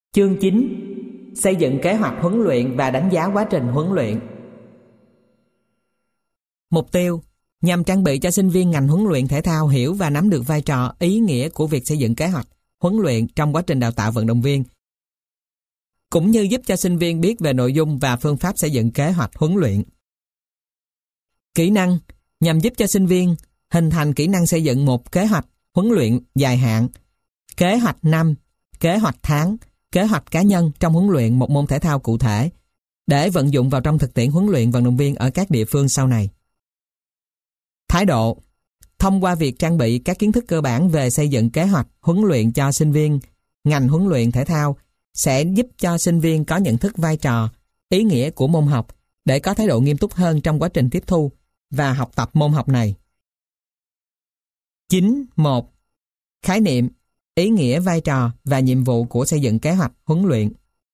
Chương 9. Xây dựng kế hoạch huấn luyện và đánh giá quá trình huấn luyện. Mục tiêu nhằm trang bị cho sinh viên ngành huấn luyện thể thao hiểu và nắm được vai trò, ý nghĩa của việc xây dựng kế hoạch huấn luyện trong quá trình đào tạo vận động viên, cũng như giúp cho sinh viên biết về nội dung và phương pháp xây dựng kế hoạch huấn luyện. Kỹ năng nhằm giúp cho sinh viên hình thành kỹ năng xây dựng một kế hoạch huấn luyện dài hạn, kế hoạch năm, kế hoạch tháng, kế hoạch cá nhân trong huấn luyện một môn thể thao cụ thể để vận dụng vào trong thực tiễn huấn luyện vận động viên ở các địa phương sau này. Thái độ thông qua việc trang bị các kiến thức cơ bản về xây dựng kế hoạch huấn luyện cho sinh viên ngành huấn luyện thể thao sẽ giúp cho sinh viên có nhận thức vai trò, ý nghĩa của môn học để có thái độ nghiêm túc hơn trong quá trình tiếp thu và học tập môn học này. 9.1. Khái niệm, ý nghĩa, vai trò và nhiệm vụ của xây dựng kế hoạch huấn luyện.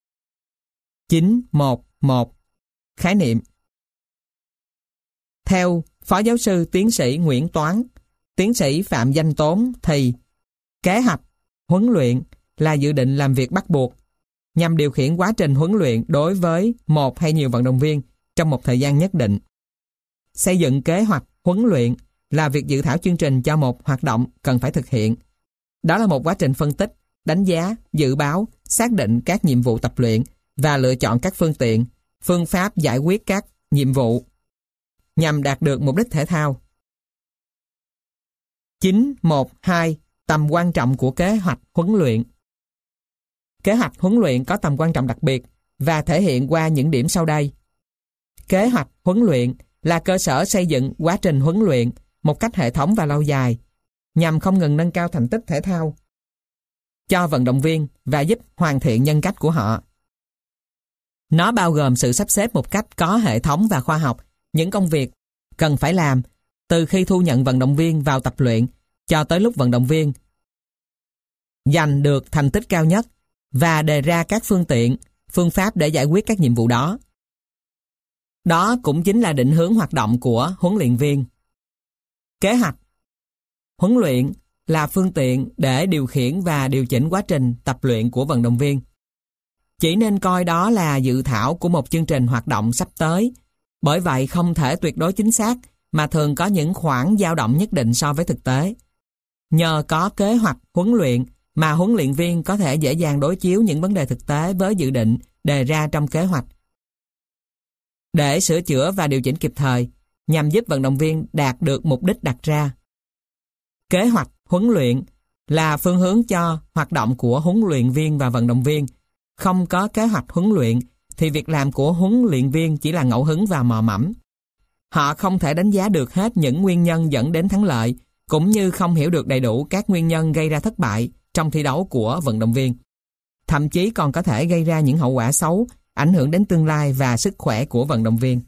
9.1.1. Khái niệm. Theo Phó Giáo sư Tiến sĩ Nguyễn Toán, Tiến sĩ Phạm Danh Tốn thì kế hoạch huấn luyện là dự định làm việc bắt buộc nhằm điều khiển quá trình huấn luyện đối với một hay nhiều vận động viên trong một thời gian nhất định. Xây dựng kế hoạch huấn luyện là việc dự thảo chương trình cho một hoạt động cần phải thực hiện. Đó là một quá trình phân tích, đánh giá, dự báo, xác định các nhiệm vụ tập luyện và lựa chọn các phương tiện, phương pháp giải quyết các nhiệm vụ nhằm đạt được mục đích thể thao. 9.1.2. Tầm quan trọng của kế hoạch huấn luyện. Kế hoạch huấn luyện có tầm quan trọng đặc biệt và thể hiện qua những điểm sau đây. Kế hoạch huấn luyện là cơ sở xây dựng quá trình huấn luyện một cách hệ thống và lâu dài, nhằm không ngừng nâng cao thành tích thể thao cho vận động viên và giúp hoàn thiện nhân cách của họ. Nó bao gồm sự sắp xếp một cách có hệ thống và khoa học những công việc cần phải làm từ khi thu nhận vận động viên vào tập luyện cho tới lúc vận động viên giành được thành tích cao nhất và đề ra các phương tiện, phương pháp để giải quyết các nhiệm vụ đó. Đó cũng chính là định hướng hoạt động của huấn luyện viên. Kế hoạch huấn luyện là phương tiện để điều khiển và điều chỉnh quá trình tập luyện của vận động viên. Chỉ nên coi đó là dự thảo của một chương trình hoạt động sắp tới, bởi vậy không thể tuyệt đối chính xác mà thường có những khoảng dao động nhất định so với thực tế. Nhờ có kế hoạch huấn luyện mà huấn luyện viên có thể dễ dàng đối chiếu những vấn đề thực tế với dự định đề ra trong kế hoạch để sửa chữa và điều chỉnh kịp thời nhằm giúp vận động viên đạt được mục đích đặt ra. Kế hoạch huấn luyện là phương hướng cho hoạt động của huấn luyện viên và vận động viên. Không có kế hoạch huấn luyện thì việc làm của huấn luyện viên chỉ là ngẫu hứng và mò mẫm. Họ không thể đánh giá được hết những nguyên nhân dẫn đến thắng lợi, cũng như không hiểu được đầy đủ các nguyên nhân gây ra thất bại trong thi đấu của vận động viên. Thậm chí còn có thể gây ra những hậu quả xấu, ảnh hưởng đến tương lai và sức khỏe của vận động viên.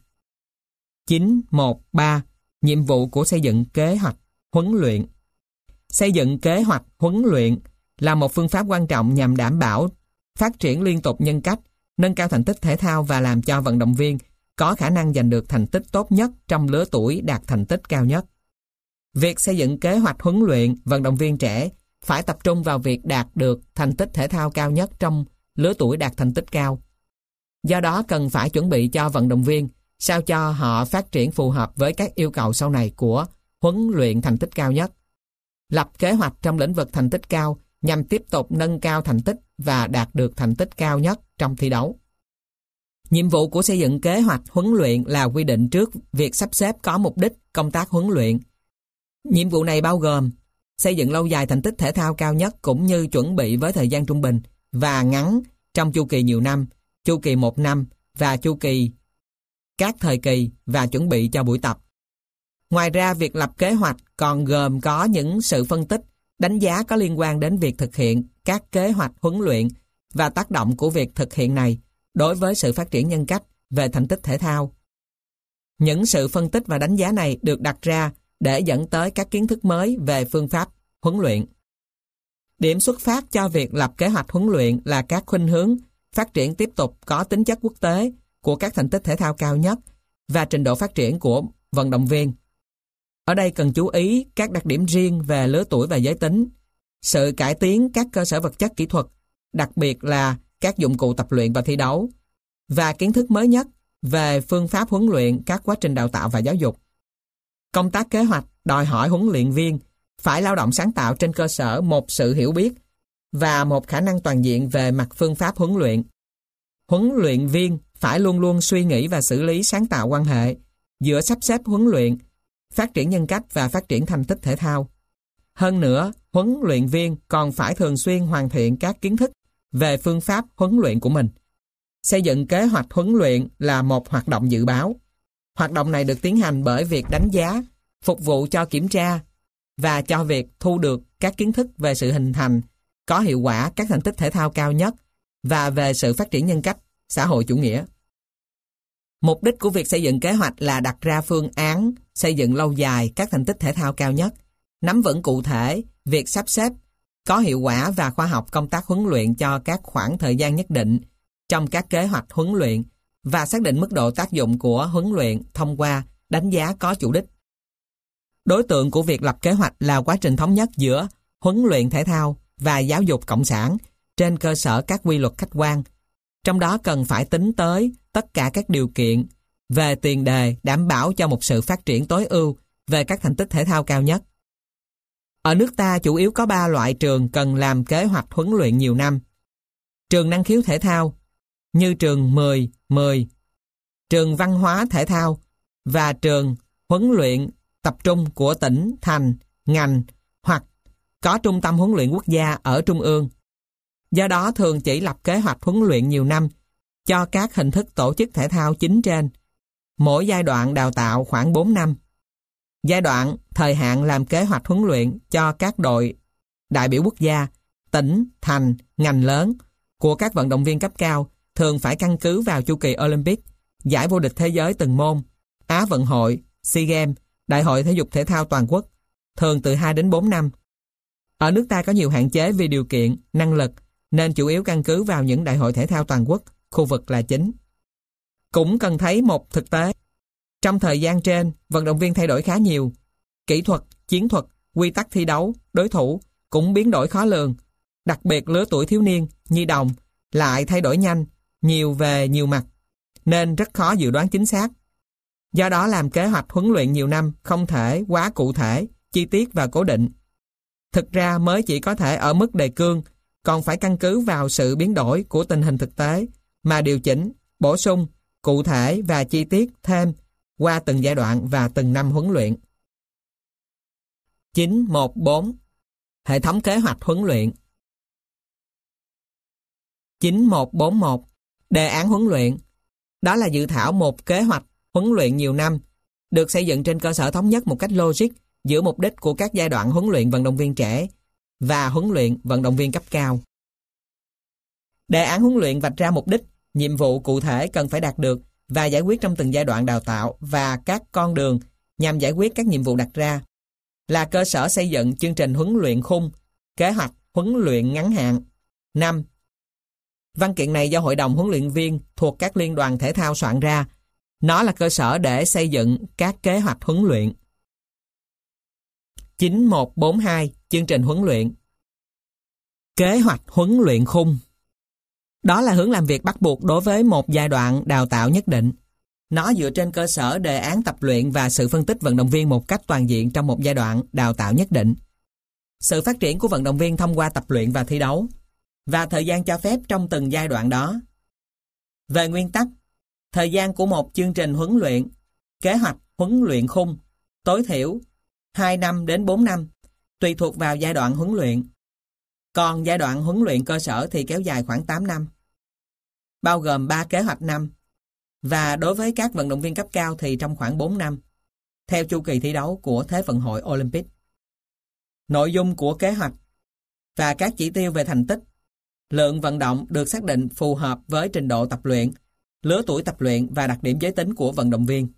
9.1.3. Nhiệm vụ của xây dựng kế hoạch huấn luyện. Xây dựng kế hoạch huấn luyện là một phương pháp quan trọng nhằm đảm bảo phát triển liên tục nhân cách, nâng cao thành tích thể thao và làm cho vận động viên có khả năng giành được thành tích tốt nhất trong lứa tuổi đạt thành tích cao nhất. Việc xây dựng kế hoạch huấn luyện vận động viên trẻ phải tập trung vào việc đạt được thành tích thể thao cao nhất trong lứa tuổi đạt thành tích cao. Do đó cần phải chuẩn bị cho vận động viên sao cho họ phát triển phù hợp với các yêu cầu sau này của huấn luyện thành tích cao nhất. Lập kế hoạch trong lĩnh vực thành tích cao nhằm tiếp tục nâng cao thành tích và đạt được thành tích cao nhất trong thi đấu. Nhiệm vụ của xây dựng kế hoạch huấn luyện là quy định trước việc sắp xếp có mục đích công tác huấn luyện. Nhiệm vụ này bao gồm xây dựng lâu dài thành tích thể thao cao nhất cũng như chuẩn bị với thời gian trung bình và ngắn trong chu kỳ nhiều năm, chu kỳ 1 năm và chu kỳ các thời kỳ và chuẩn bị cho buổi tập. Ngoài ra, việc lập kế hoạch còn gồm có những sự phân tích, đánh giá có liên quan đến việc thực hiện các kế hoạch huấn luyện và tác động của việc thực hiện này đối với sự phát triển nhân cách về thành tích thể thao. Những sự phân tích và đánh giá này được đặt ra để dẫn tới các kiến thức mới về phương pháp huấn luyện. Điểm xuất phát cho việc lập kế hoạch huấn luyện là các khuynh hướng phát triển tiếp tục có tính chất quốc tế của các thành tích thể thao cao nhất và trình độ phát triển của vận động viên. Ở đây cần chú ý các đặc điểm riêng về lứa tuổi và giới tính, sự cải tiến các cơ sở vật chất kỹ thuật, đặc biệt là các dụng cụ tập luyện và thi đấu, và kiến thức mới nhất về phương pháp huấn luyện, các quá trình đào tạo và giáo dục. Công tác kế hoạch đòi hỏi huấn luyện viên phải lao động sáng tạo trên cơ sở một sự hiểu biết và một khả năng toàn diện về mặt phương pháp huấn luyện. Huấn luyện viên phải luôn luôn suy nghĩ và xử lý sáng tạo quan hệ giữa sắp xếp huấn luyện, phát triển nhân cách và phát triển thành tích thể thao. Hơn nữa, huấn luyện viên còn phải thường xuyên hoàn thiện các kiến thức về phương pháp huấn luyện của mình. Xây dựng kế hoạch huấn luyện là một hoạt động dự báo. Hoạt động này được tiến hành bởi việc đánh giá, phục vụ cho kiểm tra và cho việc thu được các kiến thức về sự hình thành, có hiệu quả các thành tích thể thao cao nhất và về sự phát triển nhân cách, xã hội chủ nghĩa. Mục đích của việc xây dựng kế hoạch là đặt ra phương án xây dựng lâu dài các thành tích thể thao cao nhất, nắm vững cụ thể việc sắp xếp có hiệu quả và khoa học công tác huấn luyện cho các khoảng thời gian nhất định trong các kế hoạch huấn luyện và xác định mức độ tác dụng của huấn luyện thông qua đánh giá có chủ đích. Đối tượng của việc lập kế hoạch là quá trình thống nhất giữa huấn luyện thể thao và giáo dục cộng sản trên cơ sở các quy luật khách quan. Trong đó cần phải tính tới tất cả các điều kiện về tiền đề đảm bảo cho một sự phát triển tối ưu về các thành tích thể thao cao nhất. Ở nước ta chủ yếu có 3 loại trường cần làm kế hoạch huấn luyện nhiều năm. Trường năng khiếu thể thao như trường 10-10, trường văn hóa thể thao và trường huấn luyện tập trung của tỉnh, thành, ngành hoặc có trung tâm huấn luyện quốc gia ở trung ương. Do đó thường chỉ lập kế hoạch huấn luyện nhiều năm cho các hình thức tổ chức thể thao chính trên. Mỗi giai đoạn đào tạo khoảng 4 năm. Giai đoạn thời hạn làm kế hoạch huấn luyện cho các đội đại biểu quốc gia, tỉnh, thành, ngành lớn của các vận động viên cấp cao thường phải căn cứ vào chu kỳ Olympic, giải vô địch thế giới từng môn, Á vận hội, SEA Games, Đại hội thể dục thể thao toàn quốc, thường từ 2 đến 4 năm. Ở nước ta có nhiều hạn chế vì điều kiện, năng lực, nên chủ yếu căn cứ vào những đại hội thể thao toàn quốc, khu vực là chính. Cũng cần thấy một thực tế. Trong thời gian trên, vận động viên thay đổi khá nhiều. Kỹ thuật, chiến thuật, quy tắc thi đấu, đối thủ cũng biến đổi khó lường. Đặc biệt lứa tuổi thiếu niên, nhi đồng lại thay đổi nhanh, nhiều về nhiều mặt, nên rất khó dự đoán chính xác. Do đó làm kế hoạch huấn luyện nhiều năm không thể quá cụ thể, chi tiết và cố định. Thực ra mới chỉ có thể ở mức đề cương, còn phải căn cứ vào sự biến đổi của tình hình thực tế mà điều chỉnh, bổ sung, cụ thể và chi tiết thêm qua từng giai đoạn và từng năm huấn luyện. 9.1.4 Hệ thống kế hoạch huấn luyện. 9.1.4.1 Đề án huấn luyện. Đó là dự thảo một kế hoạch huấn luyện nhiều năm, được xây dựng trên cơ sở thống nhất một cách logic giữa mục đích của các giai đoạn huấn luyện vận động viên trẻ và huấn luyện vận động viên cấp cao. Đề án huấn luyện vạch ra mục đích, nhiệm vụ cụ thể cần phải đạt được và giải quyết trong từng giai đoạn đào tạo và các con đường nhằm giải quyết các nhiệm vụ đặt ra, là cơ sở xây dựng chương trình huấn luyện khung, kế hoạch huấn luyện ngắn hạn. 5. Văn kiện này do Hội đồng huấn luyện viên thuộc các liên đoàn thể thao soạn ra. Nó là cơ sở để xây dựng các kế hoạch huấn luyện. 9.1.4.2 Chương trình huấn luyện. Kế hoạch huấn luyện khung. Đó là hướng làm việc bắt buộc đối với một giai đoạn đào tạo nhất định. Nó dựa trên cơ sở đề án tập luyện và sự phân tích vận động viên một cách toàn diện trong một giai đoạn đào tạo nhất định. Sự phát triển của vận động viên thông qua tập luyện và thi đấu, và thời gian cho phép trong từng giai đoạn đó. Về nguyên tắc, thời gian của một chương trình huấn luyện, kế hoạch huấn luyện khung, tối thiểu 2 năm đến 4 năm, tùy thuộc vào giai đoạn huấn luyện. Còn giai đoạn huấn luyện cơ sở thì kéo dài khoảng 8 năm, bao gồm 3 kế hoạch năm, và đối với các vận động viên cấp cao thì trong khoảng 4 năm, theo chu kỳ thi đấu của Thế vận hội Olympic. Nội dung của kế hoạch và các chỉ tiêu về thành tích, lượng vận động được xác định phù hợp với trình độ tập luyện, lứa tuổi tập luyện và đặc điểm giới tính của vận động viên.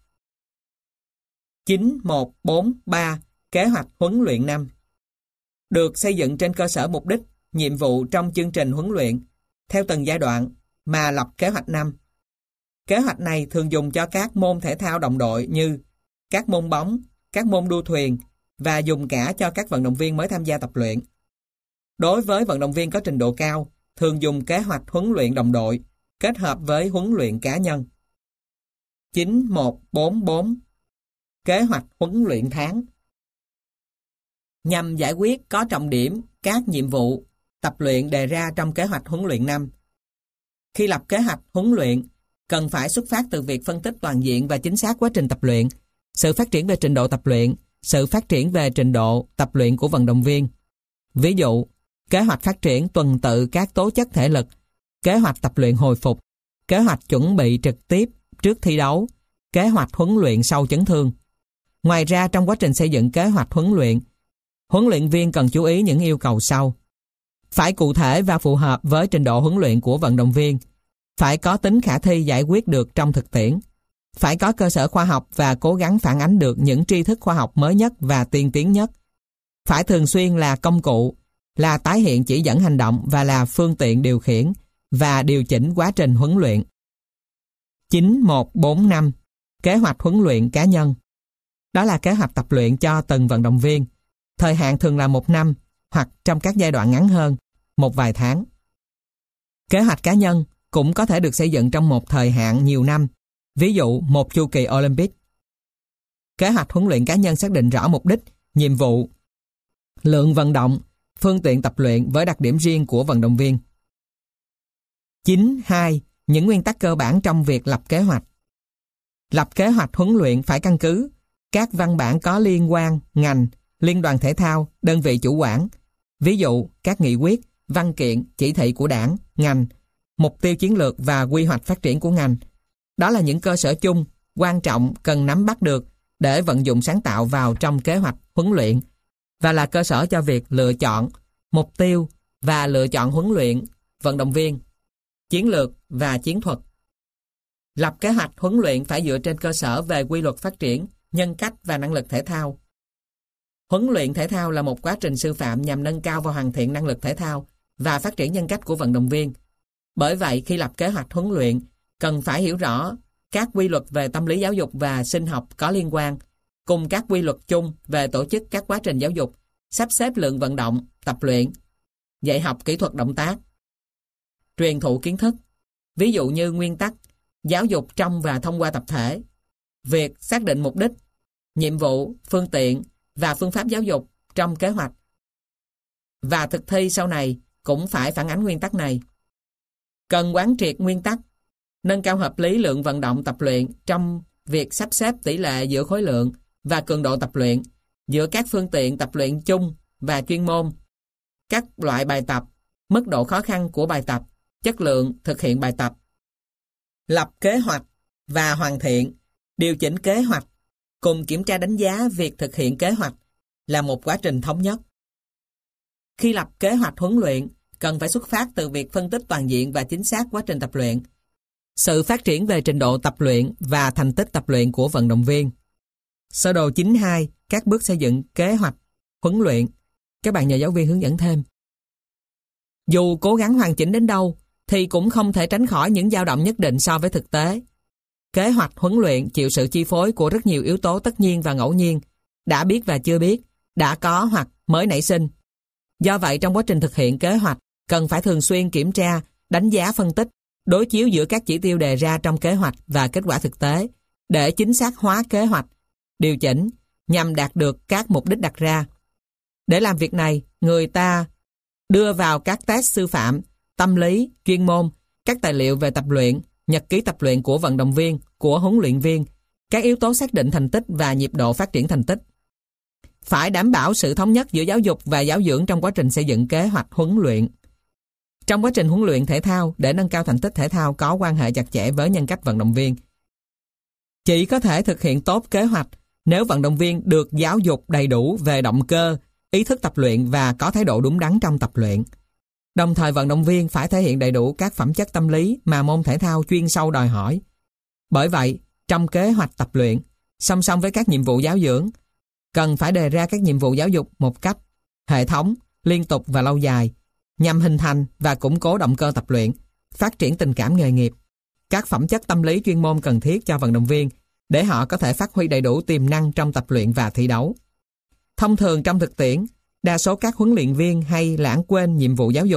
9.1.4.3 Kế hoạch huấn luyện năm. Được xây dựng trên cơ sở mục đích, nhiệm vụ trong chương trình huấn luyện, theo từng giai đoạn mà lập kế hoạch năm. Kế hoạch này thường dùng cho các môn thể thao đồng đội như các môn bóng, các môn đua thuyền và dùng cả cho các vận động viên mới tham gia tập luyện. Đối với vận động viên có trình độ cao thường dùng kế hoạch huấn luyện đồng đội kết hợp với huấn luyện cá nhân. 9144. Kế hoạch huấn luyện tháng. Nhằm giải quyết có trọng điểm các nhiệm vụ tập luyện đề ra trong kế hoạch huấn luyện năm. Khi lập kế hoạch huấn luyện, cần phải xuất phát từ việc phân tích toàn diện và chính xác quá trình tập luyện, sự phát triển về trình độ tập luyện, sự phát triển về trình độ tập luyện của vận động viên. Ví dụ, kế hoạch phát triển tuần tự các tố chất thể lực, kế hoạch tập luyện hồi phục, kế hoạch chuẩn bị trực tiếp trước thi đấu, kế hoạch huấn luyện sau chấn thương. Ngoài ra, trong quá trình xây dựng kế hoạch huấn luyện viên cần chú ý những yêu cầu sau. Phải cụ thể và phù hợp với trình độ huấn luyện của vận động viên. Phải có tính khả thi giải quyết được trong thực tiễn. Phải có cơ sở khoa học và cố gắng phản ánh được những tri thức khoa học mới nhất và tiên tiến nhất. Phải thường xuyên là công cụ, là tái hiện chỉ dẫn hành động và là phương tiện điều khiển và điều chỉnh quá trình huấn luyện. 9145. Kế hoạch huấn luyện cá nhân. Đó là kế hoạch tập luyện cho từng vận động viên. Thời hạn thường là 1 năm hoặc trong các giai đoạn ngắn hơn, một vài tháng. Kế hoạch cá nhân cũng có thể được xây dựng trong một thời hạn nhiều năm, ví dụ một chu kỳ Olympic. Kế hoạch huấn luyện cá nhân xác định rõ mục đích, nhiệm vụ, lượng vận động, phương tiện tập luyện với đặc điểm riêng của vận động viên. 92. Những nguyên tắc cơ bản trong việc lập kế hoạch. Lập kế hoạch huấn luyện phải căn cứ các văn bản có liên quan, ngành, liên đoàn thể thao, đơn vị chủ quản, ví dụ các nghị quyết, văn kiện, chỉ thị của đảng, ngành, mục tiêu chiến lược và quy hoạch phát triển của ngành. Đó là những cơ sở chung, quan trọng cần nắm bắt được để vận dụng sáng tạo vào trong kế hoạch huấn luyện và là cơ sở cho việc lựa chọn, mục tiêu và lựa chọn huấn luyện, vận động viên, chiến lược và chiến thuật. Lập kế hoạch huấn luyện phải dựa trên cơ sở về quy luật phát triển, nhân cách và năng lực thể thao. Huấn luyện thể thao là một quá trình sư phạm nhằm nâng cao và hoàn thiện năng lực thể thao và phát triển nhân cách của vận động viên. Bởi vậy, khi lập kế hoạch huấn luyện, cần phải hiểu rõ các quy luật về tâm lý giáo dục và sinh học có liên quan, cùng các quy luật chung về tổ chức các quá trình giáo dục, sắp xếp lượng vận động, tập luyện, dạy học kỹ thuật động tác, truyền thụ kiến thức, ví dụ như nguyên tắc, giáo dục trong và thông qua tập thể, việc xác định mục đích, nhiệm vụ, phương tiện và phương pháp giáo dục trong kế hoạch. Và thực thi sau này cũng phải phản ánh nguyên tắc này. Cần quán triệt nguyên tắc, nâng cao hợp lý lượng vận động tập luyện trong việc sắp xếp tỷ lệ giữa khối lượng và cường độ tập luyện, giữa các phương tiện tập luyện chung và chuyên môn, các loại bài tập, mức độ khó khăn của bài tập, chất lượng thực hiện bài tập. Lập kế hoạch và hoàn thiện, điều chỉnh kế hoạch, cùng kiểm tra đánh giá việc thực hiện kế hoạch là một quá trình thống nhất. Khi lập kế hoạch huấn luyện, cần phải xuất phát từ việc phân tích toàn diện và chính xác quá trình tập luyện, sự phát triển về trình độ tập luyện và thành tích tập luyện của vận động viên. Sơ đồ 92, các bước xây dựng kế hoạch huấn luyện. Các bạn nhờ giáo viên hướng dẫn thêm. Dù cố gắng hoàn chỉnh đến đâu, thì cũng không thể tránh khỏi những dao động nhất định so với thực tế. Kế hoạch huấn luyện chịu sự chi phối của rất nhiều yếu tố tất nhiên và ngẫu nhiên, đã biết và chưa biết, đã có hoặc mới nảy sinh. Do vậy, trong quá trình thực hiện kế hoạch, cần phải thường xuyên kiểm tra, đánh giá phân tích, đối chiếu giữa các chỉ tiêu đề ra trong kế hoạch và kết quả thực tế, để chính xác hóa kế hoạch, điều chỉnh, nhằm đạt được các mục đích đặt ra. Để làm việc này, người ta đưa vào các test sư phạm, tâm lý, chuyên môn, các tài liệu về tập luyện, nhật ký tập luyện của vận động viên, của huấn luyện viên, các yếu tố xác định thành tích và nhịp độ phát triển thành tích. Phải đảm bảo sự thống nhất giữa giáo dục và giáo dưỡng trong quá trình xây dựng kế hoạch huấn luyện. Trong quá trình huấn luyện thể thao, để nâng cao thành tích thể thao có quan hệ chặt chẽ với nhân cách vận động viên. Chỉ có thể thực hiện tốt kế hoạch nếu vận động viên được giáo dục đầy đủ về động cơ, ý thức tập luyện và có thái độ đúng đắn trong tập luyện. Đồng thời vận động viên phải thể hiện đầy đủ các phẩm chất tâm lý mà môn thể thao chuyên sâu đòi hỏi. Bởi vậy, trong kế hoạch tập luyện, song song với các nhiệm vụ giáo dưỡng, cần phải đề ra các nhiệm vụ giáo dục một cách hệ thống, liên tục và lâu dài, nhằm hình thành và củng cố động cơ tập luyện, phát triển tình cảm nghề nghiệp, các phẩm chất tâm lý chuyên môn cần thiết cho vận động viên để họ có thể phát huy đầy đủ tiềm năng trong tập luyện và thi đấu. Thông thường trong thực tiễn, đa số các huấn luyện viên hay lãng quên nhiệm vụ giáo dục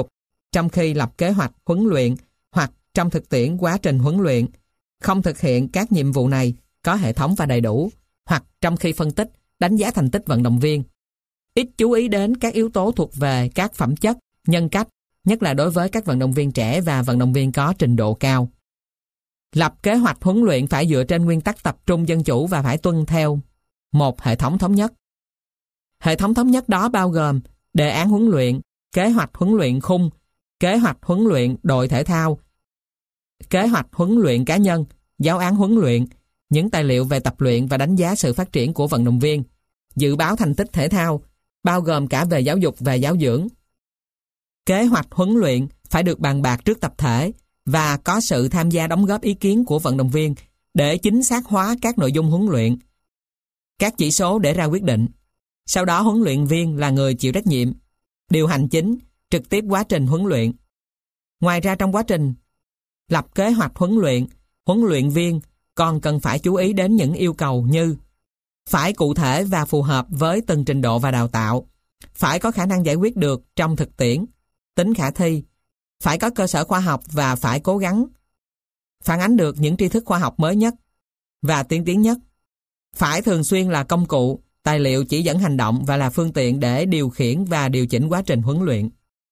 trong khi lập kế hoạch huấn luyện hoặc trong thực tiễn quá trình huấn luyện, không thực hiện các nhiệm vụ này có hệ thống và đầy đủ, hoặc trong khi phân tích, đánh giá thành tích vận động viên. Ít chú ý đến các yếu tố thuộc về các phẩm chất, nhân cách, nhất là đối với các vận động viên trẻ và vận động viên có trình độ cao. Lập kế hoạch huấn luyện phải dựa trên nguyên tắc tập trung dân chủ và phải tuân theo một hệ thống thống nhất. Hệ thống thống nhất đó bao gồm đề án huấn luyện, kế hoạch huấn luyện khung, kế hoạch huấn luyện đội thể thao, kế hoạch huấn luyện cá nhân, giáo án huấn luyện, những tài liệu về tập luyện và đánh giá sự phát triển của vận động viên, dự báo thành tích thể thao, bao gồm cả về giáo dục và giáo dưỡng. Kế hoạch huấn luyện phải được bàn bạc trước tập thể và có sự tham gia đóng góp ý kiến của vận động viên để chính xác hóa các nội dung huấn luyện, các chỉ số để ra quyết định. Sau đó huấn luyện viên là người chịu trách nhiệm, điều hành chính, trực tiếp quá trình huấn luyện. Ngoài ra trong quá trình lập kế hoạch huấn luyện viên còn cần phải chú ý đến những yêu cầu như phải cụ thể và phù hợp với từng trình độ và đào tạo, phải có khả năng giải quyết được trong thực tiễn, tính khả thi, phải có cơ sở khoa học và phải cố gắng phản ánh được những tri thức khoa học mới nhất và tiên tiến nhất, phải thường xuyên là công cụ, tài liệu chỉ dẫn hành động và là phương tiện để điều khiển và điều chỉnh quá trình huấn luyện.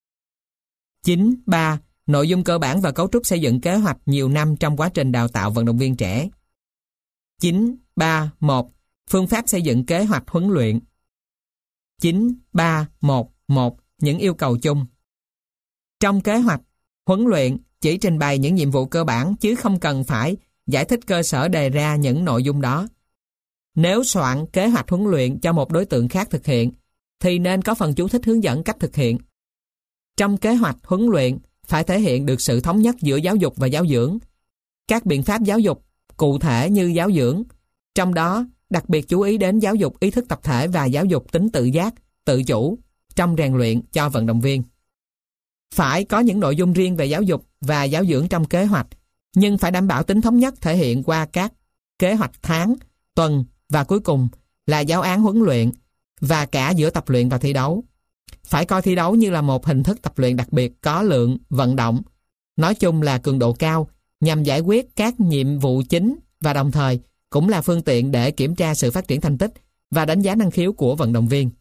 9.3. Nội dung cơ bản và cấu trúc xây dựng kế hoạch nhiều năm trong quá trình đào tạo vận động viên trẻ. 9.3.1. Phương pháp xây dựng kế hoạch huấn luyện. 9.3.1.1. Những yêu cầu chung. Trong kế hoạch huấn luyện chỉ trình bày những nhiệm vụ cơ bản chứ không cần phải giải thích cơ sở đề ra những nội dung đó. Nếu soạn kế hoạch huấn luyện cho một đối tượng khác thực hiện, thì nên có phần chú thích hướng dẫn cách thực hiện. Trong kế hoạch huấn luyện phải thể hiện được sự thống nhất giữa giáo dục và giáo dưỡng. Các biện pháp giáo dục cụ thể như giáo dưỡng, trong đó đặc biệt chú ý đến giáo dục ý thức tập thể và giáo dục tính tự giác, tự chủ trong rèn luyện cho vận động viên. Phải có những nội dung riêng về giáo dục và giáo dưỡng trong kế hoạch, nhưng phải đảm bảo tính thống nhất thể hiện qua các kế hoạch tháng, tuần và cuối cùng là giáo án huấn luyện và cả giữa tập luyện và thi đấu. Phải coi thi đấu như là một hình thức tập luyện đặc biệt có lượng vận động, nói chung là cường độ cao, nhằm giải quyết các nhiệm vụ chính và đồng thời cũng là phương tiện để kiểm tra sự phát triển thành tích và đánh giá năng khiếu của vận động viên.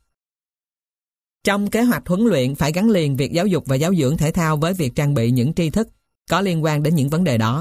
Trong kế hoạch huấn luyện phải gắn liền việc giáo dục và giáo dưỡng thể thao với việc trang bị những tri thức có liên quan đến những vấn đề đó.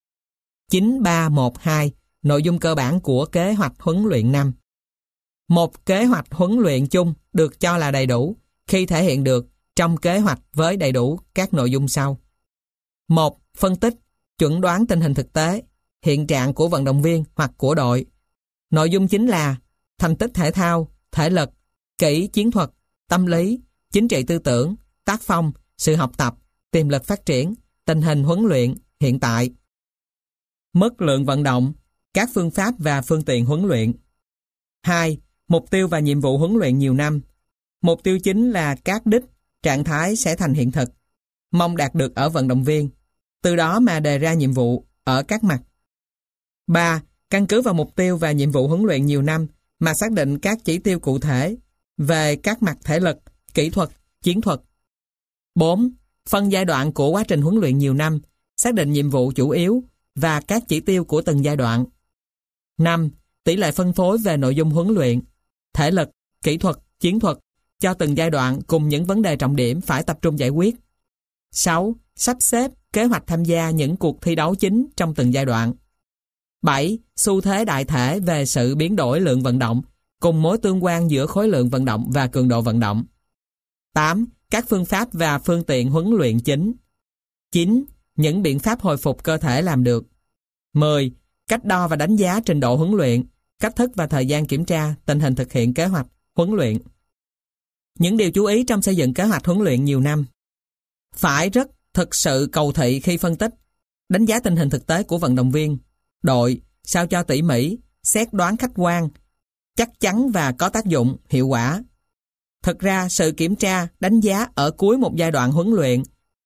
9.3.1.2. Nội dung cơ bản của kế hoạch huấn luyện năm. Một kế hoạch huấn luyện chung được cho là đầy đủ khi thể hiện được trong kế hoạch với đầy đủ các nội dung sau. 1. Phân tích, chuẩn đoán tình hình thực tế, hiện trạng của vận động viên hoặc của đội. Nội dung chính là thành tích thể thao, thể lực, kỹ chiến thuật, tâm lý, chính trị tư tưởng, tác phong, sự học tập, tiềm lực phát triển, tình hình huấn luyện hiện tại. Mức lượng vận động, các phương pháp và phương tiện huấn luyện. 2. Mục tiêu và nhiệm vụ huấn luyện nhiều năm. Mục tiêu chính là các đích, trạng thái sẽ thành hiện thực, mong đạt được ở vận động viên, từ đó mà đề ra nhiệm vụ ở các mặt. 3. Căn cứ vào mục tiêu và nhiệm vụ huấn luyện nhiều năm mà xác định các chỉ tiêu cụ thể về các mặt thể lực, kỹ thuật, chiến thuật. 4. Phân giai đoạn của quá trình huấn luyện nhiều năm, xác định nhiệm vụ chủ yếu và các chỉ tiêu của từng giai đoạn. 5. Tỷ lệ phân phối về nội dung huấn luyện, thể lực, kỹ thuật, chiến thuật cho từng giai đoạn cùng những vấn đề trọng điểm phải tập trung giải quyết. 6. Sắp xếp kế hoạch tham gia những cuộc thi đấu chính trong từng giai đoạn. 7. Xu thế đại thể về sự biến đổi lượng vận động cùng mối tương quan giữa khối lượng vận động và cường độ vận động. 8. Các phương pháp và phương tiện huấn luyện chính. 9. Những biện pháp hồi phục cơ thể làm được. 10. Cách đo và đánh giá trình độ huấn luyện, cách thức và thời gian kiểm tra tình hình thực hiện kế hoạch huấn luyện. Những điều chú ý trong xây dựng kế hoạch huấn luyện nhiều năm. Phải rất thực sự cầu thị khi phân tích, đánh giá tình hình thực tế của vận động viên, đội, sao cho tỉ mỉ, xét đoán khách quan, chắc chắn và có tác dụng, hiệu quả. Thực ra, sự kiểm tra, đánh giá ở cuối một giai đoạn huấn luyện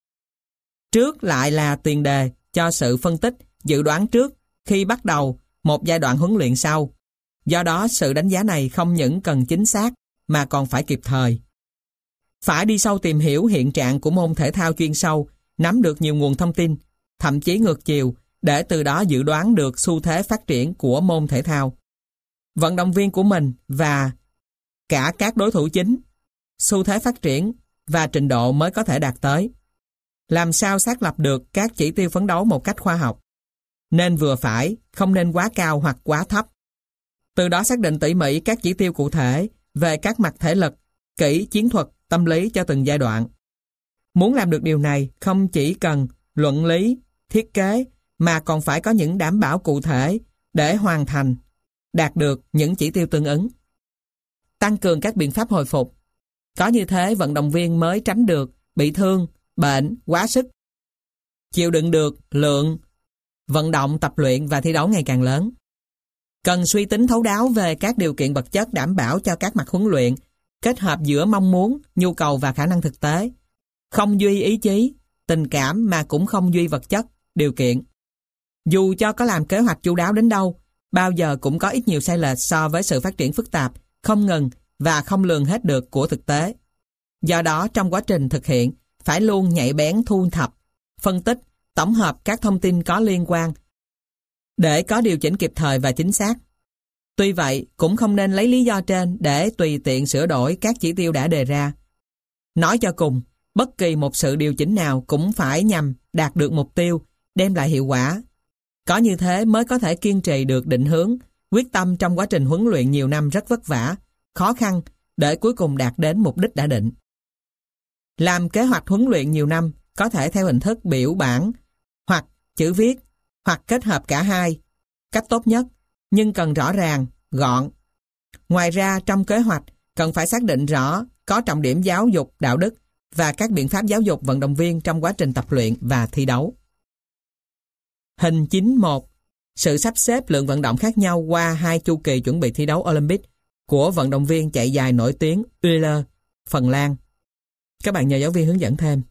trước lại là tiền đề cho sự phân tích, dự đoán trước khi bắt đầu một giai đoạn huấn luyện sau. Do đó, sự đánh giá này không những cần chính xác mà còn phải kịp thời. Phải đi sâu tìm hiểu hiện trạng của môn thể thao chuyên sâu, nắm được nhiều nguồn thông tin, thậm chí ngược chiều, để từ đó dự đoán được xu thế phát triển của môn thể thao, vận động viên của mình và cả các đối thủ chính, xu thế phát triển và trình độ mới có thể đạt tới. Làm sao xác lập được các chỉ tiêu phấn đấu một cách khoa học, nên vừa phải, không nên quá cao hoặc quá thấp. Từ đó xác định tỉ mỉ các chỉ tiêu cụ thể về các mặt thể lực, kỹ, chiến thuật, tâm lý cho từng giai đoạn. Muốn làm được điều này, không chỉ cần luận lý, thiết kế, mà còn phải có những đảm bảo cụ thể để hoàn thành, đạt được những chỉ tiêu tương ứng. Tăng cường các biện pháp hồi phục. Có như thế vận động viên mới tránh được bị thương, bệnh, quá sức, chịu đựng được lượng vận động, tập luyện và thi đấu ngày càng lớn. Cần suy tính thấu đáo về các điều kiện vật chất đảm bảo cho các mặt huấn luyện, kết hợp giữa mong muốn, nhu cầu và khả năng thực tế. Không duy ý chí, tình cảm mà cũng không duy vật chất, điều kiện. Dù cho có làm kế hoạch chu đáo đến đâu, bao giờ cũng có ít nhiều sai lệch so với sự phát triển phức tạp, không ngừng và không lường hết được của thực tế. Do đó, trong quá trình thực hiện, phải luôn nhạy bén thu thập, phân tích, tổng hợp các thông tin có liên quan để có điều chỉnh kịp thời và chính xác. Tuy vậy, cũng không nên lấy lý do trên để tùy tiện sửa đổi các chỉ tiêu đã đề ra. Nói cho cùng, bất kỳ một sự điều chỉnh nào cũng phải nhằm đạt được mục tiêu, đem lại hiệu quả. Có như thế mới có thể kiên trì được định hướng, quyết tâm trong quá trình huấn luyện nhiều năm rất vất vả, khó khăn để cuối cùng đạt đến mục đích đã định. Làm kế hoạch huấn luyện nhiều năm có thể theo hình thức biểu bản, hoặc chữ viết, hoặc kết hợp cả hai, cách tốt nhất, nhưng cần rõ ràng, gọn. Ngoài ra, trong kế hoạch cần phải xác định rõ có trọng điểm giáo dục, đạo đức và các biện pháp giáo dục vận động viên trong quá trình tập luyện và thi đấu. Hình 9.1. Sự sắp xếp lượng vận động khác nhau qua 2 chu kỳ chuẩn bị thi đấu Olympic của vận động viên chạy dài nổi tiếng Euler, Phần Lan. Các bạn nhờ giáo viên hướng dẫn thêm.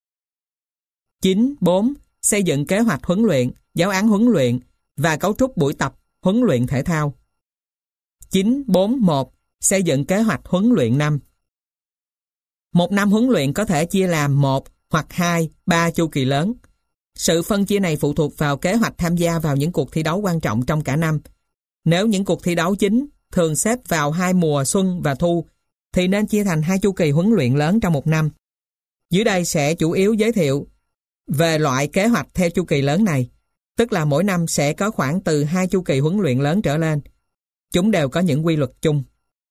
9.4. Xây dựng kế hoạch huấn luyện, giáo án huấn luyện và cấu trúc buổi tập huấn luyện thể thao. 9.4.1. Xây dựng kế hoạch huấn luyện năm. Một năm huấn luyện có thể chia làm 1 hoặc 2, 3 chu kỳ lớn. Sự phân chia này phụ thuộc vào kế hoạch tham gia vào những cuộc thi đấu quan trọng trong cả năm. Nếu những cuộc thi đấu chính thường xếp vào 2 mùa xuân và thu, thì nên chia thành 2 chu kỳ huấn luyện lớn trong một năm. Dưới đây sẽ chủ yếu giới thiệu về loại kế hoạch theo chu kỳ lớn này, tức là mỗi năm sẽ có khoảng từ 2 chu kỳ huấn luyện lớn trở lên. Chúng đều có những quy luật chung.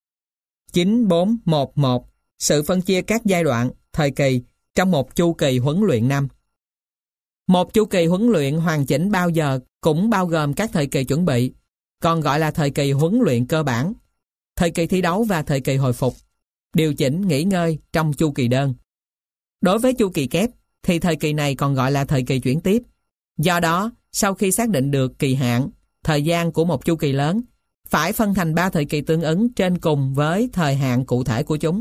9-4-1-1. Sự phân chia các giai đoạn, thời kỳ trong một chu kỳ huấn luyện năm. Một chu kỳ huấn luyện hoàn chỉnh bao giờ cũng bao gồm các thời kỳ chuẩn bị, còn gọi là thời kỳ huấn luyện cơ bản, thời kỳ thi đấu và thời kỳ hồi phục, điều chỉnh, nghỉ ngơi trong chu kỳ đơn. Đối với chu kỳ kép, thì thời kỳ này còn gọi là thời kỳ chuyển tiếp. Do đó, sau khi xác định được kỳ hạn, thời gian của một chu kỳ lớn, phải phân thành 3 thời kỳ tương ứng trên cùng với thời hạn cụ thể của chúng.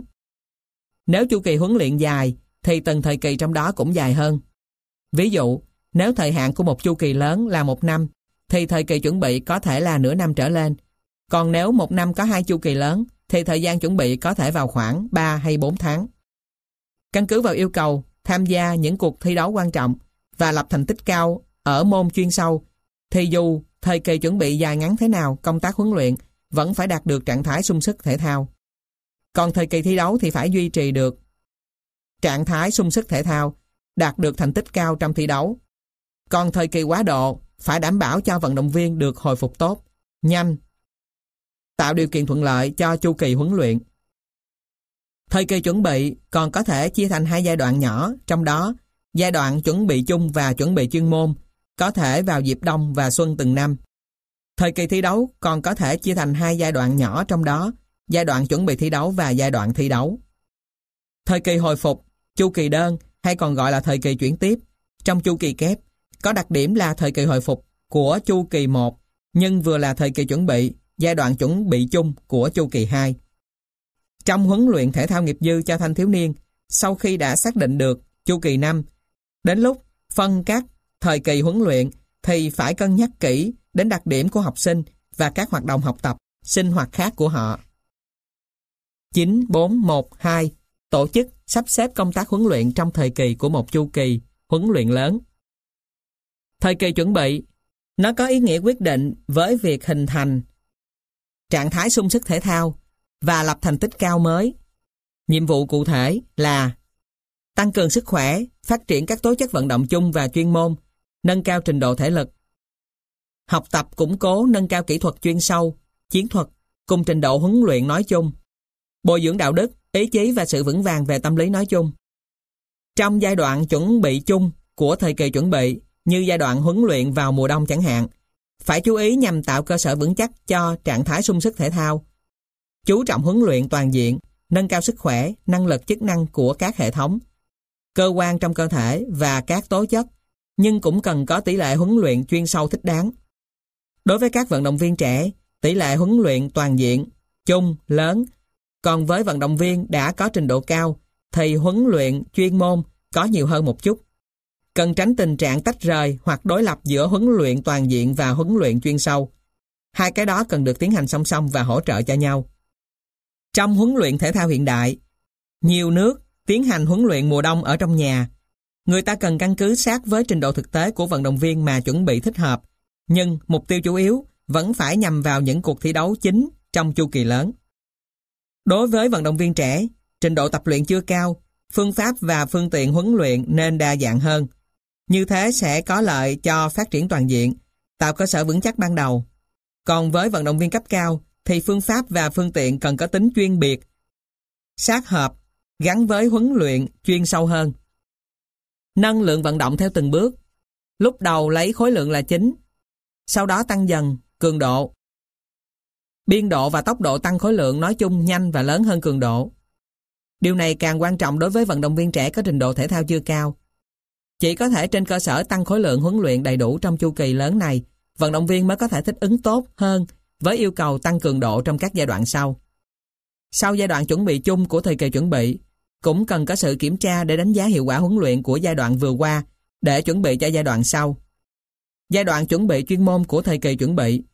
Nếu chu kỳ huấn luyện dài, thì từng thời kỳ trong đó cũng dài hơn. Ví dụ, nếu thời hạn của một chu kỳ lớn là 1 năm, thì thời kỳ chuẩn bị có thể là nửa năm trở lên. Còn nếu 1 năm có 2 chu kỳ lớn, thì thời gian chuẩn bị có thể vào khoảng 3 hay 4 tháng. Căn cứ vào yêu cầu tham gia những cuộc thi đấu quan trọng và lập thành tích cao ở môn chuyên sâu, thì dù thời kỳ chuẩn bị dài ngắn thế nào, công tác huấn luyện vẫn phải đạt được trạng thái sung sức thể thao. Còn thời kỳ thi đấu thì phải duy trì được trạng thái sung sức thể thao, đạt được thành tích cao trong thi đấu. Còn thời kỳ quá độ phải đảm bảo cho vận động viên được hồi phục tốt, nhanh, tạo điều kiện thuận lợi cho chu kỳ huấn luyện. Thời kỳ chuẩn bị còn có thể chia thành 2 giai đoạn nhỏ, trong đó giai đoạn chuẩn bị chung và chuẩn bị chuyên môn có thể vào dịp đông và xuân từng năm. Thời kỳ thi đấu còn có thể chia thành 2 giai đoạn nhỏ, trong đó giai đoạn chuẩn bị thi đấu và giai đoạn thi đấu. Thời kỳ hồi phục, chu kỳ đơn hay còn gọi là thời kỳ chuyển tiếp, trong chu kỳ kép có đặc điểm là thời kỳ hồi phục của chu kỳ 1, nhưng vừa là thời kỳ chuẩn bị, giai đoạn chuẩn bị chung của chu kỳ 2. Trong huấn luyện thể thao nghiệp dư cho thanh thiếu niên, sau khi đã xác định được chu kỳ 5, đến lúc phân các thời kỳ huấn luyện thì phải cân nhắc kỹ đến đặc điểm của học sinh và các hoạt động học tập, sinh hoạt khác của họ. 9-4-1-2. Tổ chức, sắp xếp công tác huấn luyện trong thời kỳ của một chu kỳ huấn luyện lớn. Thời kỳ chuẩn bị, nó có ý nghĩa quyết định với việc hình thành trạng thái sung sức thể thao và lập thành tích cao mới. Nhiệm vụ cụ thể là tăng cường sức khỏe, phát triển các tố chất vận động chung và chuyên môn, nâng cao trình độ thể lực, học tập củng cố nâng cao kỹ thuật chuyên sâu, chiến thuật cùng trình độ huấn luyện nói chung, bồi dưỡng đạo đức, ý chí và sự vững vàng về tâm lý nói chung. Trong giai đoạn chuẩn bị chung của thời kỳ chuẩn bị, như giai đoạn huấn luyện vào mùa đông chẳng hạn, phải chú ý nhằm tạo cơ sở vững chắc cho trạng thái sung sức thể thao, chú trọng huấn luyện toàn diện, nâng cao sức khỏe, năng lực chức năng của các hệ thống, cơ quan trong cơ thể và các tố chất, nhưng cũng cần có tỷ lệ huấn luyện chuyên sâu thích đáng. Đối với các vận động viên trẻ, tỷ lệ huấn luyện toàn diện, chung, lớn. Còn với vận động viên đã có trình độ cao, thì huấn luyện chuyên môn có nhiều hơn một chút. Cần tránh tình trạng tách rời hoặc đối lập giữa huấn luyện toàn diện và huấn luyện chuyên sâu. Hai cái đó cần được tiến hành song song và hỗ trợ cho nhau. Trong huấn luyện thể thao hiện đại, nhiều nước tiến hành huấn luyện mùa đông ở trong nhà. Người ta cần căn cứ sát với trình độ thực tế của vận động viên mà chuẩn bị thích hợp, nhưng mục tiêu chủ yếu vẫn phải nhằm vào những cuộc thi đấu chính trong chu kỳ lớn. Đối với vận động viên trẻ, trình độ tập luyện chưa cao, phương pháp và phương tiện huấn luyện nên đa dạng hơn. Như thế sẽ có lợi cho phát triển toàn diện, tạo cơ sở vững chắc ban đầu. Còn với vận động viên cấp cao, thì phương pháp và phương tiện cần có tính chuyên biệt, sát hợp, gắn với huấn luyện chuyên sâu hơn. Nâng lượng vận động theo từng bước. Lúc đầu lấy khối lượng là chính, sau đó tăng dần cường độ. Biên độ và tốc độ tăng khối lượng nói chung nhanh và lớn hơn cường độ. Điều này càng quan trọng đối với vận động viên trẻ có trình độ thể thao chưa cao. Chỉ có thể trên cơ sở tăng khối lượng huấn luyện đầy đủ trong chu kỳ lớn này, vận động viên mới có thể thích ứng tốt hơn với yêu cầu tăng cường độ trong các giai đoạn sau. Sau giai đoạn chuẩn bị chung của thời kỳ chuẩn bị, cũng cần có sự kiểm tra để đánh giá hiệu quả huấn luyện của giai đoạn vừa qua để chuẩn bị cho giai đoạn sau. Giai đoạn chuẩn bị chuyên môn của thời kỳ chuẩn bị.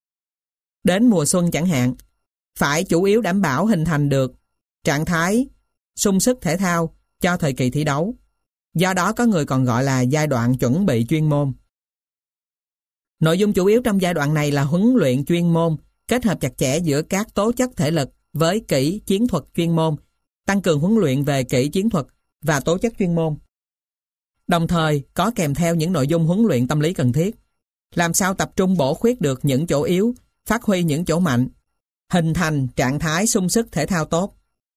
Đến mùa xuân chẳng hạn, phải chủ yếu đảm bảo hình thành được trạng thái sung sức thể thao cho thời kỳ thi đấu. Do đó có người còn gọi là giai đoạn chuẩn bị chuyên môn. Nội dung chủ yếu trong giai đoạn này là huấn luyện chuyên môn, kết hợp chặt chẽ giữa các tố chất thể lực với kỹ chiến thuật chuyên môn, tăng cường huấn luyện về kỹ chiến thuật và tố chất chuyên môn. Đồng thời có kèm theo những nội dung huấn luyện tâm lý cần thiết, làm sao tập trung bổ khuyết được những chỗ yếu, phát huy những chỗ mạnh, hình thành trạng thái sung sức thể thao tốt.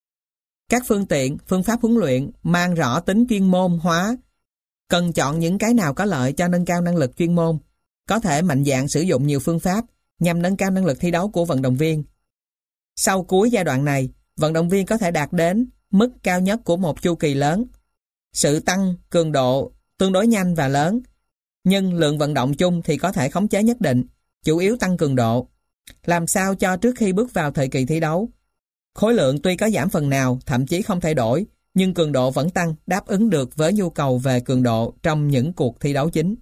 Các phương tiện, phương pháp huấn luyện mang rõ tính chuyên môn hóa, cần chọn những cái nào có lợi cho nâng cao năng lực chuyên môn, có thể mạnh dạn sử dụng nhiều phương pháp nhằm nâng cao năng lực thi đấu của vận động viên. Sau cuối giai đoạn này, vận động viên có thể đạt đến mức cao nhất của một chu kỳ lớn. Sự tăng cường độ tương đối nhanh và lớn, nhưng lượng vận động chung thì có thể khống chế nhất định, chủ yếu tăng cường độ. Làm sao cho trước khi bước vào thời kỳ thi đấu, khối lượng tuy có giảm phần nào, thậm chí không thay đổi, nhưng cường độ vẫn tăng, đáp ứng được với nhu cầu về cường độ trong những cuộc thi đấu chính.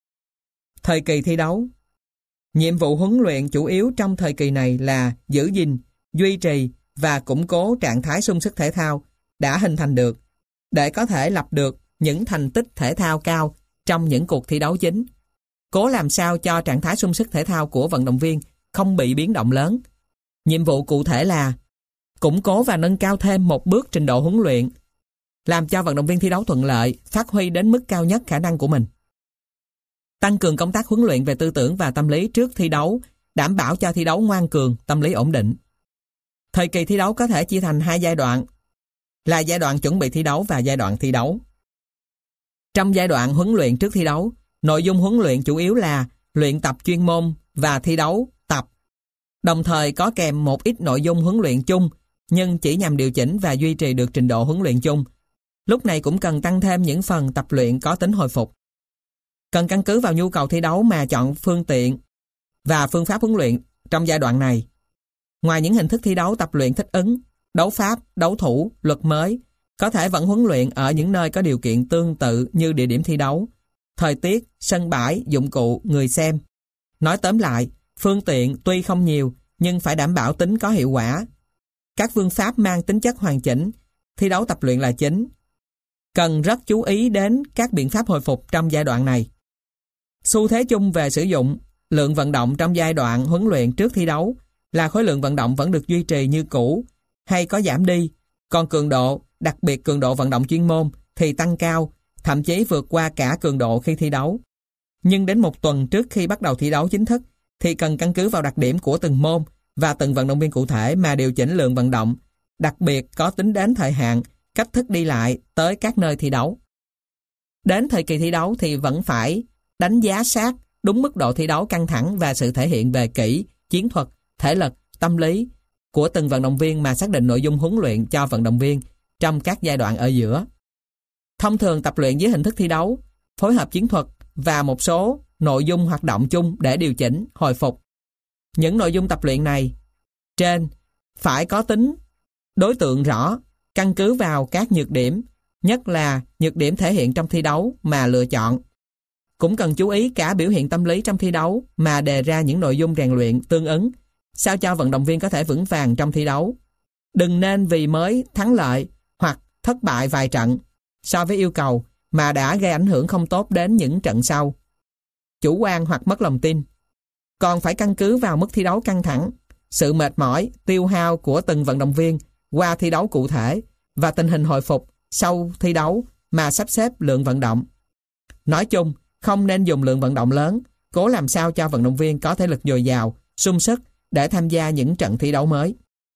Thời kỳ thi đấu. Nhiệm vụ huấn luyện chủ yếu trong thời kỳ này là giữ gìn, duy trì và củng cố trạng thái sung sức thể thao đã hình thành được, để có thể lập được những thành tích thể thao cao trong những cuộc thi đấu chính. Cố làm sao cho trạng thái sung sức thể thao của vận động viên không bị biến động lớn. Nhiệm vụ cụ thể là củng cố và nâng cao thêm một bước trình độ huấn luyện, làm cho vận động viên thi đấu thuận lợi, phát huy đến mức cao nhất khả năng của mình. Tăng cường công tác huấn luyện về tư tưởng và tâm lý trước thi đấu, đảm bảo cho thi đấu ngoan cường, tâm lý ổn định. Thời kỳ thi đấu có thể chia thành hai giai đoạn, là giai đoạn chuẩn bị thi đấu và giai đoạn thi đấu. Trong giai đoạn huấn luyện trước thi đấu, nội dung huấn luyện chủ yếu là luyện tập chuyên môn và thi đấu tập. Đồng thời có kèm một ít nội dung huấn luyện chung, nhưng chỉ nhằm điều chỉnh và duy trì được trình độ huấn luyện chung. Lúc này cũng cần tăng thêm những phần tập luyện có tính hồi phục. Cần căn cứ vào nhu cầu thi đấu mà chọn phương tiện và phương pháp huấn luyện trong giai đoạn này. Ngoài những hình thức thi đấu tập luyện thích ứng, đấu pháp, đấu thủ, luật mới, có thể vẫn huấn luyện ở những nơi có điều kiện tương tự như địa điểm thi đấu, thời tiết, sân bãi, dụng cụ, người xem. Nói tóm lại, phương tiện tuy không nhiều nhưng phải đảm bảo tính có hiệu quả. Các phương pháp mang tính chất hoàn chỉnh, thi đấu tập luyện là chính. Cần rất chú ý đến các biện pháp hồi phục trong giai đoạn này. Xu thế chung về sử dụng lượng vận động trong giai đoạn huấn luyện trước thi đấu là khối lượng vận động vẫn được duy trì như cũ hay có giảm đi, còn cường độ, đặc biệt cường độ vận động chuyên môn thì tăng cao, thậm chí vượt qua cả cường độ khi thi đấu. Nhưng đến một tuần trước khi bắt đầu thi đấu chính thức thì cần căn cứ vào đặc điểm của từng môn và từng vận động viên cụ thể mà điều chỉnh lượng vận động, đặc biệt có tính đến thời hạn, cách thức đi lại tới các nơi thi đấu. Đến thời kỳ thi đấu thì vẫn phải đánh giá sát đúng mức độ thi đấu căng thẳng và sự thể hiện về kỹ, chiến thuật, thể lực, tâm lý của từng vận động viên mà xác định nội dung huấn luyện cho vận động viên trong các giai đoạn ở giữa. Thông thường tập luyện dưới hình thức thi đấu, phối hợp chiến thuật và một số nội dung hoạt động chung để điều chỉnh, hồi phục. Những nội dung tập luyện này trên phải có tính đối tượng rõ, căn cứ vào các nhược điểm, nhất là nhược điểm thể hiện trong thi đấu mà lựa chọn. Cũng cần chú ý cả biểu hiện tâm lý trong thi đấu mà đề ra những nội dung rèn luyện tương ứng, sao cho vận động viên có thể vững vàng trong thi đấu. Đừng nên vì mới thắng lợi hoặc thất bại vài trận so với yêu cầu mà đã gây ảnh hưởng không tốt đến những trận sau. Chủ quan hoặc mất lòng tin. Còn phải căn cứ vào mức thi đấu căng thẳng, sự mệt mỏi, tiêu hao của từng vận động viên qua thi đấu cụ thể và tình hình hồi phục sau thi đấu mà sắp xếp lượng vận động. Nói chung, không nên dùng lượng vận động lớn, cố làm sao cho vận động viên có thể lực dồi dào, sung sức để tham gia những trận thi đấu mới.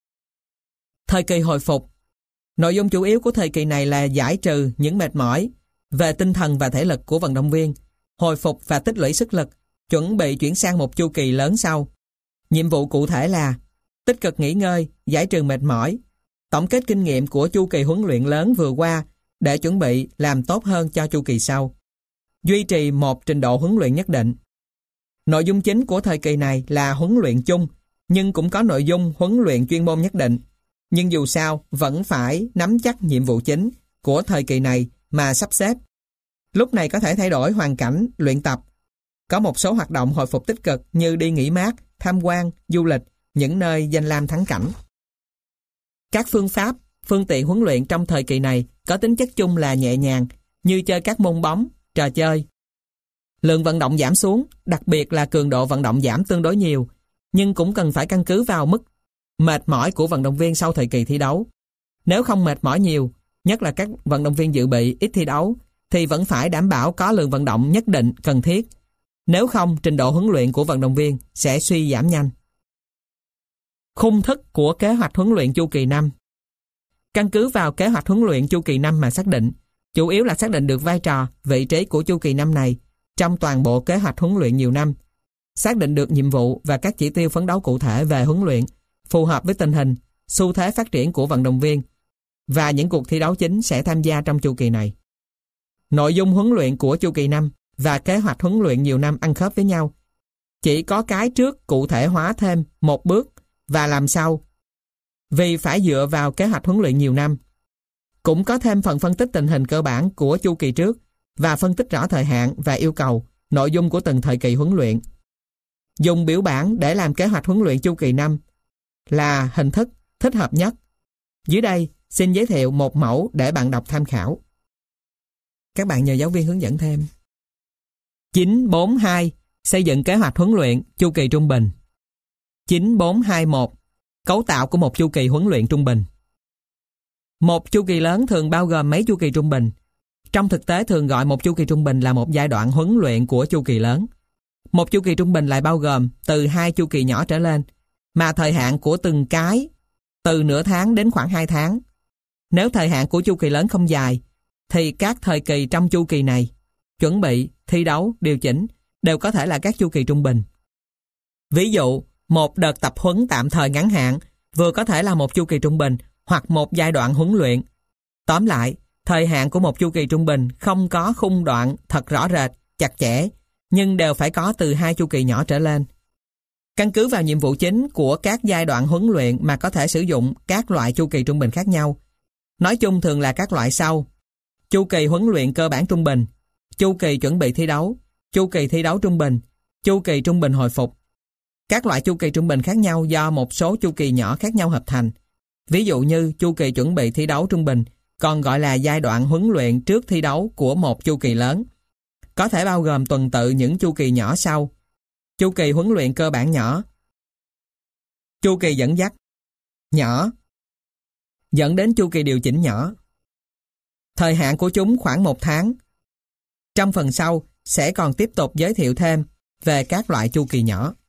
Thời kỳ hồi phục. Nội dung chủ yếu của thời kỳ này là giải trừ những mệt mỏi về tinh thần và thể lực của vận động viên, hồi phục và tích lũy sức lực, chuẩn bị chuyển sang một chu kỳ lớn sau. Nhiệm vụ cụ thể là tích cực nghỉ ngơi, giải trừ mệt mỏi, tổng kết kinh nghiệm của chu kỳ huấn luyện lớn vừa qua để chuẩn bị làm tốt hơn cho chu kỳ sau. Duy trì một trình độ huấn luyện nhất định. Nội dung chính của thời kỳ này là huấn luyện chung, nhưng cũng có nội dung huấn luyện chuyên môn nhất định. Nhưng dù sao, vẫn phải nắm chắc nhiệm vụ chính của thời kỳ này mà sắp xếp. Lúc này có thể thay đổi hoàn cảnh, luyện tập. Có một số hoạt động hồi phục tích cực như đi nghỉ mát, tham quan, du lịch, những nơi danh lam thắng cảnh. Các phương pháp, phương tiện huấn luyện trong thời kỳ này có tính chất chung là nhẹ nhàng, như chơi các môn bóng, trò chơi. Lượng vận động giảm xuống, đặc biệt là cường độ vận động giảm tương đối nhiều, nhưng cũng cần phải căn cứ vào mức mệt mỏi của vận động viên sau thời kỳ thi đấu. Nếu không mệt mỏi nhiều, nhất là các vận động viên dự bị ít thi đấu, thì vẫn phải đảm bảo có lượng vận động nhất định cần thiết. Nếu không, trình độ huấn luyện của vận động viên sẽ suy giảm nhanh. Khung thức của kế hoạch huấn luyện chu kỳ 5. Căn cứ vào kế hoạch huấn luyện chu kỳ 5 mà xác định, chủ yếu là xác định được vai trò, vị trí của chu kỳ 5 này trong toàn bộ kế hoạch huấn luyện nhiều năm, xác định được nhiệm vụ và các chỉ tiêu phấn đấu cụ thể về huấn luyện phù hợp với tình hình, xu thế phát triển của vận động viên và những cuộc thi đấu chính sẽ tham gia trong chu kỳ này. Nội dung huấn luyện của chu kỳ 5 và kế hoạch huấn luyện nhiều năm ăn khớp với nhau. Chỉ có cái trước cụ thể hóa thêm một bước và làm sau, vì phải dựa vào kế hoạch huấn luyện nhiều năm. Cũng có thêm phần phân tích tình hình cơ bản của chu kỳ trước và phân tích rõ thời hạn và yêu cầu, nội dung của từng thời kỳ huấn luyện. Dùng biểu bảng để làm kế hoạch huấn luyện chu kỳ 5 là hình thức thích hợp nhất. Dưới đây xin giới thiệu một mẫu để bạn đọc tham khảo. Các bạn nhờ giáo viên hướng dẫn thêm. 9-4-2 xây dựng kế hoạch huấn luyện chu kỳ trung bình. 9-4-2-1 cấu tạo của một chu kỳ huấn luyện trung bình. Một chu kỳ lớn thường bao gồm mấy chu kỳ trung bình. Trong thực tế thường gọi một chu kỳ trung bình là một giai đoạn huấn luyện của chu kỳ lớn. Một chu kỳ trung bình lại bao gồm từ 2 chu kỳ nhỏ trở lên, mà thời hạn của từng cái từ nửa tháng đến khoảng 2 tháng. Nếu thời hạn của chu kỳ lớn không dài, thì các thời kỳ trong chu kỳ này, chuẩn bị, thi đấu, điều chỉnh, đều có thể là các chu kỳ trung bình. Ví dụ, một đợt tập huấn tạm thời ngắn hạn vừa có thể là một chu kỳ trung bình hoặc một giai đoạn huấn luyện. Tóm lại, thời hạn của một chu kỳ trung bình không có khung đoạn thật rõ rệt, chặt chẽ, nhưng đều phải có từ 2 chu kỳ nhỏ trở lên. Căn cứ vào nhiệm vụ chính của các giai đoạn huấn luyện mà có thể sử dụng các loại chu kỳ trung bình khác nhau. Nói chung thường là các loại sau: chu kỳ huấn luyện cơ bản trung bình, chu kỳ chuẩn bị thi đấu, chu kỳ thi đấu trung bình, chu kỳ trung bình hồi phục. Các loại chu kỳ trung bình khác nhau do một số chu kỳ nhỏ khác nhau hợp thành. Ví dụ như chu kỳ chuẩn bị thi đấu trung bình, còn gọi là giai đoạn huấn luyện trước thi đấu của một chu kỳ lớn. Có thể bao gồm tuần tự những chu kỳ nhỏ sau. Chu kỳ huấn luyện cơ bản nhỏ. Chu kỳ dẫn dắt nhỏ, dẫn đến chu kỳ điều chỉnh nhỏ. Thời hạn của chúng khoảng 1 tháng. Trong phần sau sẽ còn tiếp tục giới thiệu thêm về các loại chu kỳ nhỏ.